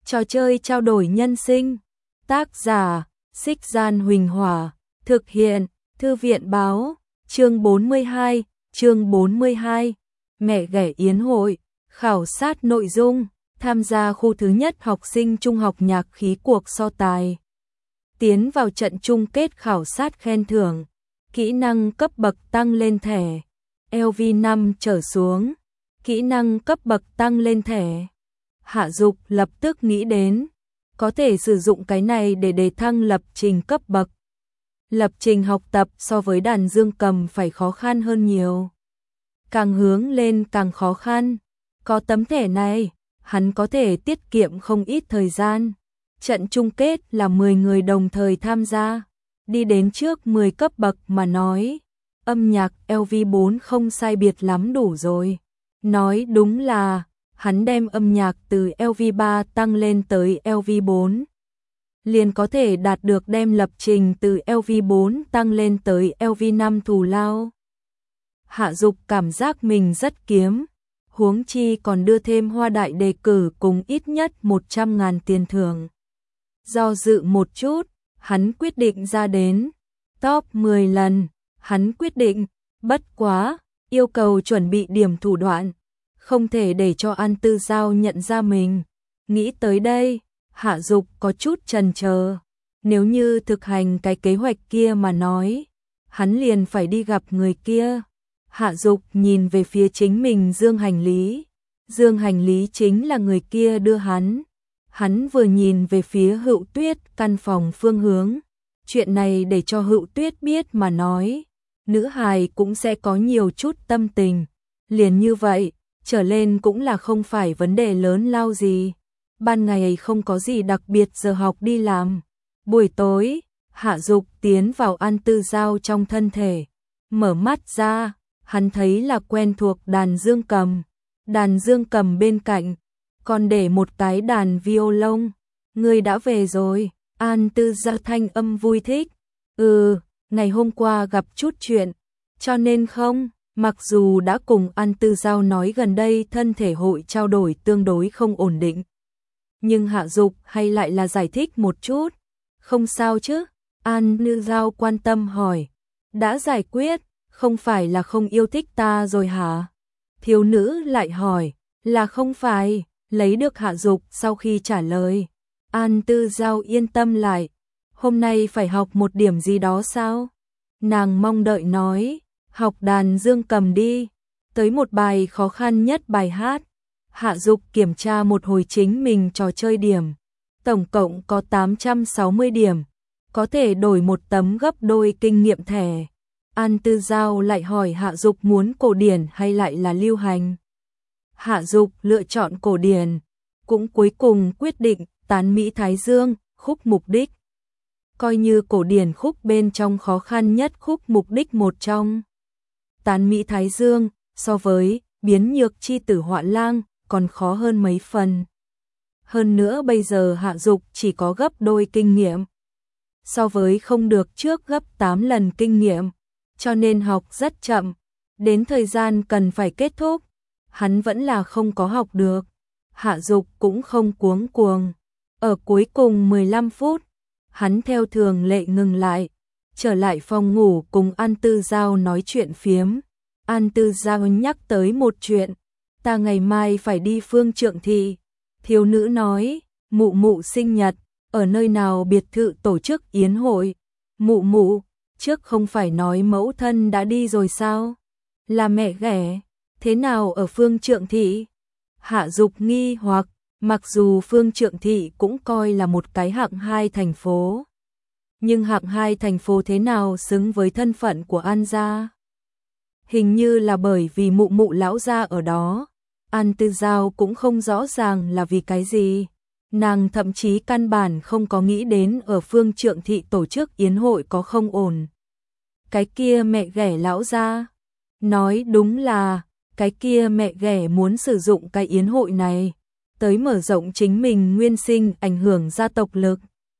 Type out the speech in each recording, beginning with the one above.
Trò chơi trao đổi nhân sinh. Tác giả: Xích Gian Huỳnh Hỏa. Thực hiện: Thư viện Báo. Chương 42. Chương 42. Mẹ ghẻ yến hội. Khảo sát nội dung. Tham gia khu thứ nhất học sinh trung học nhạc khí cuộc so tài. Tiến vào trận chung kết khảo sát khen thưởng. Kỹ năng cấp bậc tăng lên thẻ. LV5 trở xuống. Kỹ năng cấp bậc tăng lên thẻ. Hạ Dục lập tức nghĩ đến, có thể sử dụng cái này để đề thăng lập trình cấp bậc. Lập trình học tập so với đàn dương cầm phải khó khăn hơn nhiều. Càng hướng lên càng khó khăn. Có tấm thẻ này, hắn có thể tiết kiệm không ít thời gian. Trận chung kết là 10 người đồng thời tham gia. Đi đến trước 10 cấp bậc mà nói, âm nhạc LV4 không sai biệt lắm đủ rồi. Nói đúng là, hắn đem âm nhạc từ LV3 tăng lên tới LV4. Liền có thể đạt được đem lập trình từ LV4 tăng lên tới LV5 thù lao. Hạ Dục cảm giác mình rất kiếm. Huống chi còn đưa thêm hoa đại đề cử cùng ít nhất 100.000 tiền thưởng. Do dự một chút, hắn quyết định ra đến top 10 lần. Hắn quyết định, bất quá, yêu cầu chuẩn bị điểm thủ đoạn. Không thể để cho An Tư Giao nhận ra mình. Nghĩ tới đây, Hạ Dục có chút chần chờ. Nếu như thực hành cái kế hoạch kia mà nói, hắn liền phải đi gặp người kia. Hạ Dục nhìn về phía chính mình dương hành lý. Dương hành lý chính là người kia đưa hắn. Hắn vừa nhìn về phía Hữu Tuyết căn phòng phương hướng. Chuyện này để cho Hữu Tuyết biết mà nói, nữ hài cũng sẽ có nhiều chút tâm tình. Liền như vậy, trở lên cũng là không phải vấn đề lớn lao gì. Ban ngày không có gì đặc biệt giờ học đi làm. Buổi tối, Hạ Dục tiến vào An Tư Giao trong thân thể. Mở mắt ra, hắn thấy là quen thuộc đàn dương cầm. Đàn dương cầm bên cạnh, còn để một cái đàn violon. Ngươi đã về rồi, An Tư Giao thanh âm vui thích. Ngày hôm qua gặp chút chuyện, cho nên không. Mặc dù đã cùng An Tư Giao nói gần đây thân thể hội trao đổi tương đối không ổn định. Nhưng Hạ Dục hay lại là giải thích một chút. Không sao chứ? An Tư Giao quan tâm hỏi. Đã giải quyết, không phải là không yêu thích ta rồi hả? Thiếu nữ lại hỏi. Là không phải, lấy được Hạ Dục sau khi trả lời. An Tư Giao yên tâm lại. Hôm nay phải học một điểm gì đó sao? Nàng mong đợi nói. Học đàn dương cầm đi. Tới một bài khó khăn nhất bài hát. Hạ Dục kiểm tra một hồi chính mình trò chơi điểm. Tổng cộng có 860 điểm. Có thể đổi một tấm gấp đôi kinh nghiệm thẻ. An Tư Giao lại hỏi Hạ Dục muốn cổ điển hay lại là lưu hành. Hạ Dục lựa chọn cổ điển. Cũng cuối cùng quyết định Tán Mỹ Thái Dương, khúc mục đích. Coi như cổ điển khúc bên trong khó khăn nhất khúc mục đích một trong. Tán Mỹ Thái Dương, so với Biến Nhược Chi Tử Họa Lang, còn khó hơn mấy phần. Hơn nữa bây giờ Hạ Dục chỉ có gấp đôi kinh nghiệm. So với không được trước gấp 8 lần kinh nghiệm, cho nên học rất chậm. Đến thời gian cần phải kết thúc, hắn vẫn là không có học được. Hạ Dục cũng không cuống cuồng. Ở cuối cùng 15 phút, hắn theo thường lệ ngừng lại. Trở lại phòng ngủ cùng An Tư Giao nói chuyện phiếm. An Tư Giao nhắc tới một chuyện. Ta ngày mai phải đi Phương Trượng Thị. Thiếu nữ nói, mụ mụ sinh nhật, ở nơi nào biệt thự tổ chức yến hội. Mụ mụ, trước không phải nói mẫu thân đã đi rồi sao? Là mẹ ghẻ, thế nào ở Phương Trượng Thị? Hạ Dục nghi hoặc, mặc dù Phương Trượng Thị cũng coi là một cái hạng 2 thành phố. Nhưng hạng 2 thành phố thế nào xứng với thân phận của An gia? Hình như là bởi vì mụ mụ lão gia ở đó. An Tư Giao cũng không rõ ràng là vì cái gì. Nàng thậm chí căn bản không có nghĩ đến ở Phương Trượng Thị tổ chức yến hội có không ổn. Cái kia mẹ ghẻ lão gia. Nói đúng là, cái kia mẹ ghẻ muốn sử dụng cái yến hội này, tới mở rộng chính mình nguyên sinh ảnh hưởng gia tộc lực.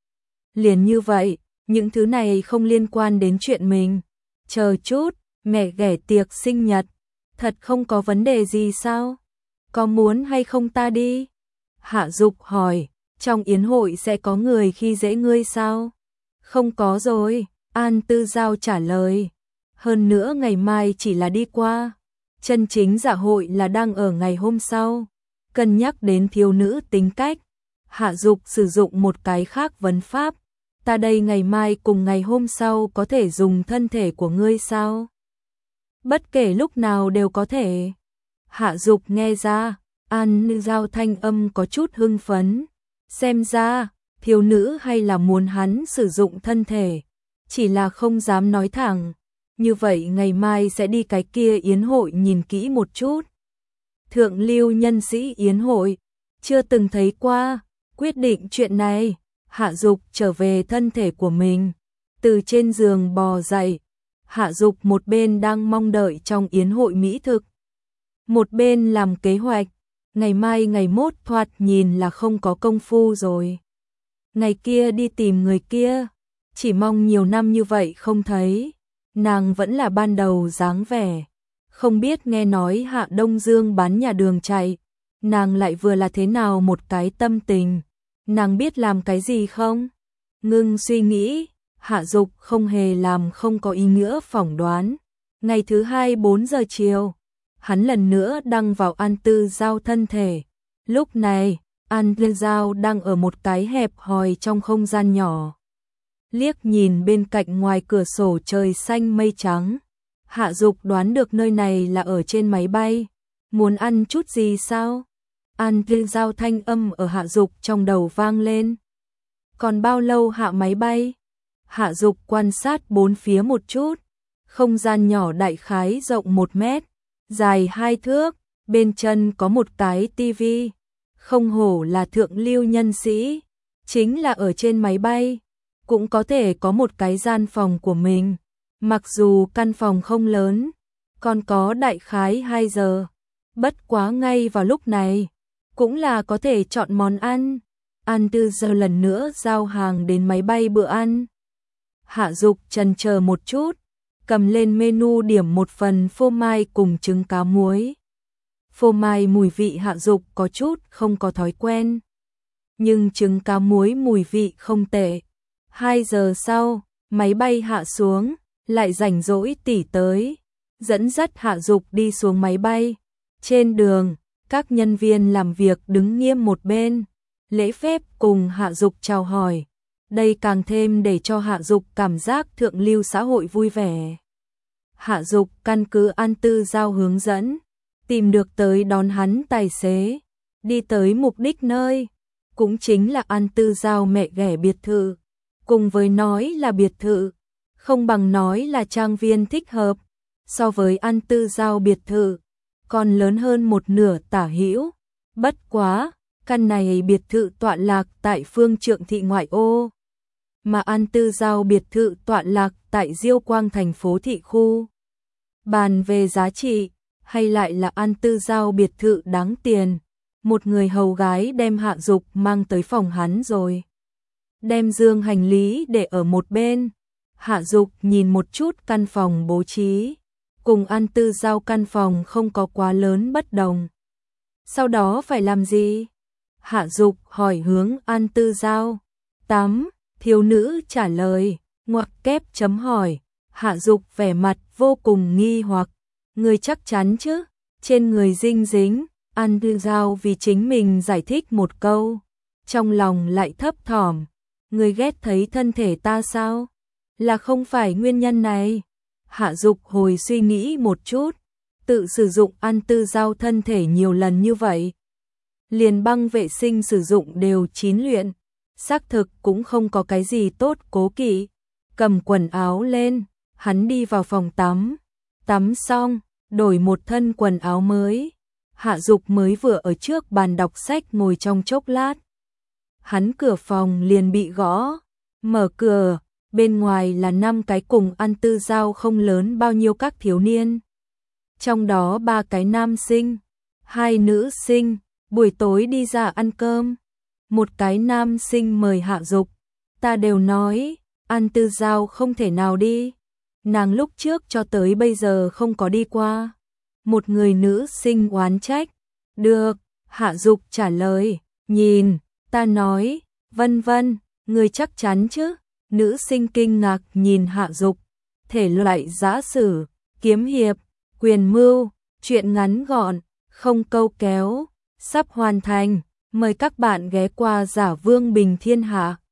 Liền như vậy, những thứ này không liên quan đến chuyện mình. Chờ chút, mẹ ghẻ tiệc sinh nhật, thật không có vấn đề gì sao? Có muốn hay không ta đi? Hạ Dục hỏi, Trong yến hội sẽ có người khi dễ ngươi sao? Không có rồi, An Tư Giao trả lời. Hơn nữa ngày mai chỉ là đi qua. Chân chính dạ hội là đang ở ngày hôm sau. Cân nhắc đến thiếu nữ tính cách, Hạ Dục sử dụng một cái khác vấn pháp. Ta đây ngày mai cùng ngày hôm sau có thể dùng thân thể của ngươi sao? Bất kể lúc nào đều có thể. Hạ Dục nghe ra, An Tư Giao thanh âm có chút hưng phấn. Xem ra, thiếu nữ hay là muốn hắn sử dụng thân thể, chỉ là không dám nói thẳng. Như vậy ngày mai sẽ đi cái kia yến hội nhìn kỹ một chút. Thượng lưu nhân sĩ yến hội, chưa từng thấy qua, quyết định chuyện này. Hạ Dục trở về thân thể của mình, từ trên giường bò dậy. Hạ Dục một bên đang mong đợi trong yến hội mỹ thực, một bên làm kế hoạch. Ngày mai ngày mốt thoạt nhìn là không có công phu rồi. Ngày kia đi tìm người kia, chỉ mong nhiều năm như vậy không thấy, nàng vẫn là ban đầu dáng vẻ. Không biết nghe nói Hạ Đông Dương bán nhà đường chạy, nàng lại vừa là thế nào một cái tâm tình, nàng biết làm cái gì không? Ngưng suy nghĩ, Hạ Dục không hề làm không có ý nghĩa phỏng đoán. Ngày thứ hai 4 giờ chiều, hắn lần nữa đăng vào An Tư Giao thân thể. Lúc này, An Tư Giao đang ở một cái hẹp hòi trong không gian nhỏ. Liếc nhìn bên cạnh ngoài cửa sổ trời xanh mây trắng. Hạ Dục đoán được nơi này là ở trên máy bay. Muốn ăn chút gì sao? An Tư Giao thanh âm ở Hạ Dục trong đầu vang lên. Còn bao lâu hạ máy bay? Hạ Dục quan sát bốn phía một chút. Không gian nhỏ đại khái rộng 1 mét, dài 2 thước, bên chân có một cái tivi. Không hổ là thượng lưu nhân sĩ, chính là ở trên máy bay, cũng có thể có một cái gian phòng của mình. Mặc dù căn phòng không lớn, còn có đại khái 2 giờ. Bất quá ngay vào lúc này, cũng là có thể chọn món ăn. An Tư Giao lần nữa giao hàng đến máy bay bữa ăn. Hạ Dục chần chờ một chút, cầm lên menu điểm một phần phô mai cùng trứng cá muối. Phô mai mùi vị Hạ Dục có chút không có thói quen, nhưng trứng cá muối mùi vị không tệ. 2 giờ sau, máy bay hạ xuống, lại rảnh rỗi tỉ tới, dẫn dắt Hạ Dục đi xuống máy bay. Trên đường, các nhân viên làm việc đứng nghiêm một bên, lễ phép cùng Hạ Dục chào hỏi. Đây càng thêm để cho Hạ Dục cảm giác thượng lưu xã hội vui vẻ. Hạ Dục căn cứ An Tư Giao hướng dẫn, tìm được tới đón hắn tài xế, đi tới mục đích nơi, cũng chính là An Tư Giao mẹ ghẻ biệt thự. Cùng với nói là biệt thự, không bằng nói là trang viên thích hợp. So với An Tư Giao biệt thự, còn lớn hơn một nửa tả hữu. Bất quá, căn này biệt thự tọa lạc tại Phương Trượng thị ngoại ô, mà An Tư Giao biệt thự tọa lạc tại Diêu Quang thành phố thị khu. Bàn về giá trị, hay lại là An Tư Giao biệt thự đáng tiền. Một người hầu gái đem Hạ Dục mang tới phòng hắn rồi, đem dương hành lý để ở một bên. Hạ Dục nhìn một chút căn phòng bố trí, cùng An Tư Giao căn phòng không có quá lớn bất đồng. Sau đó phải làm gì? Hạ Dục hỏi hướng An Tư Giao. Tắm, thiếu nữ trả lời, ngoặc kép chấm hỏi. Hạ Dục vẻ mặt vô cùng nghi hoặc. Người chắc chắn chứ? Trên người dinh dính. An Tư Giao vì chính mình giải thích một câu, trong lòng lại thấp thỏm. Người ghét thấy thân thể ta sao? Là không phải nguyên nhân này. Hạ Dục hồi suy nghĩ một chút, tự sử dụng An Tư Giao thân thể nhiều lần như vậy, liền băng vệ sinh sử dụng đều 9 luyện, xác thực cũng không có cái gì tốt cố kỵ. Cầm quần áo lên, hắn đi vào phòng tắm, tắm xong, đổi một thân quần áo mới. Hạ Dục mới vừa ở trước bàn đọc sách ngồi trong chốc lát, hắn cửa phòng liền bị gõ, mở cửa, bên ngoài là 5 cái cùng An Tư Giao không lớn bao nhiêu các thiếu niên. Trong đó 3 cái nam sinh, 2 nữ sinh, buổi tối đi ra ăn cơm. Một cái nam sinh mời Hạ Dục, ta đều nói, An Tư Giao không thể nào đi, nàng lúc trước cho tới bây giờ không có đi qua. Một người nữ sinh oán trách. Được, Hạ Dục trả lời, nhìn, Ta nói, vân vân, người chắc chắn chứ? Nữ sinh kinh ngạc nhìn Hạ Dục, thể loại giã sử, kiếm hiệp, quyền mưu, truyện ngắn gọn, không câu kéo, sắp hoàn thành. Mời các bạn ghé qua Giả Vương Bình Thiên Hạ.